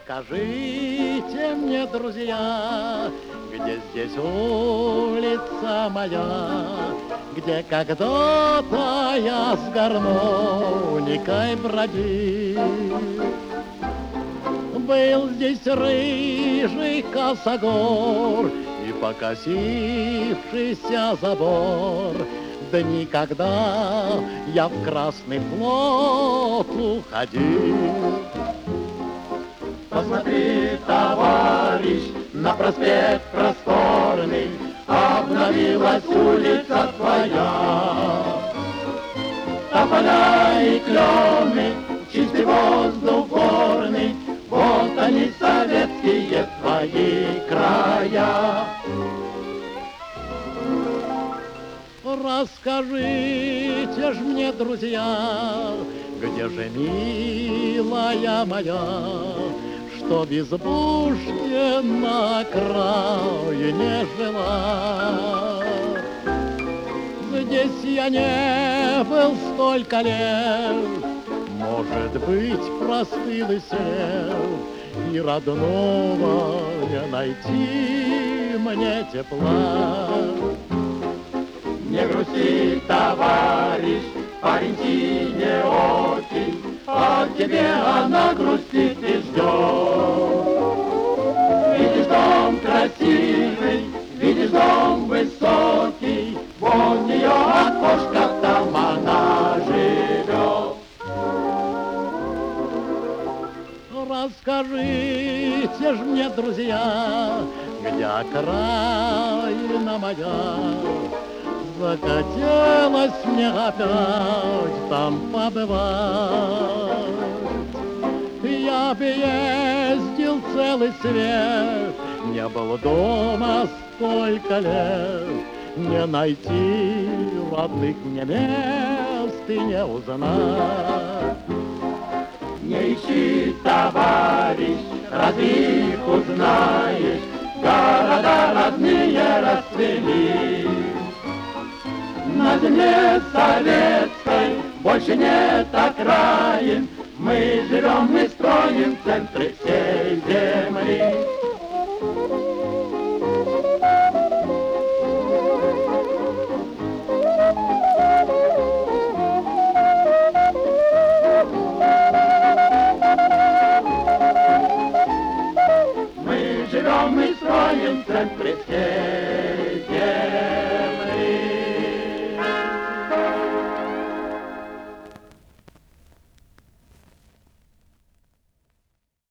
Скажите мне, друзья, где здесь улица моя, где когда-то я с гармоникой бродил? Был здесь рыжий косогор и покосившийся забор, да никогда я в Красный флот уходил. Посмотри, товарищ, на проспект просторный обновилась улица твоя. Тополя и клены, чистый воздух горный, вот они, советские твои края. Расскажите ж мне, друзья, где же милая моя, что в избушке на окраине жила? Здесь я не был столько лет, может быть, простыл и след, и родного не найти мне тепла. Не грусти, товарищ, парень синеокий, а тебе она грустит и ждет. Видишь дом красивый, видишь дом высокий, вон ее окошко, там она живет. Расскажите ж мне, друзья, где окраина моя, захотелось мне опять там побывать. Я бы ездил целый свет, не был дома столько лет, не найти родных мне мест и не узнать. Не ищи, товарищ, разве их узнаешь, города родные расцвели. На земле советской больше нет окраин, мы живем и строим в центре всей земли. Мы живем и строим в центре всей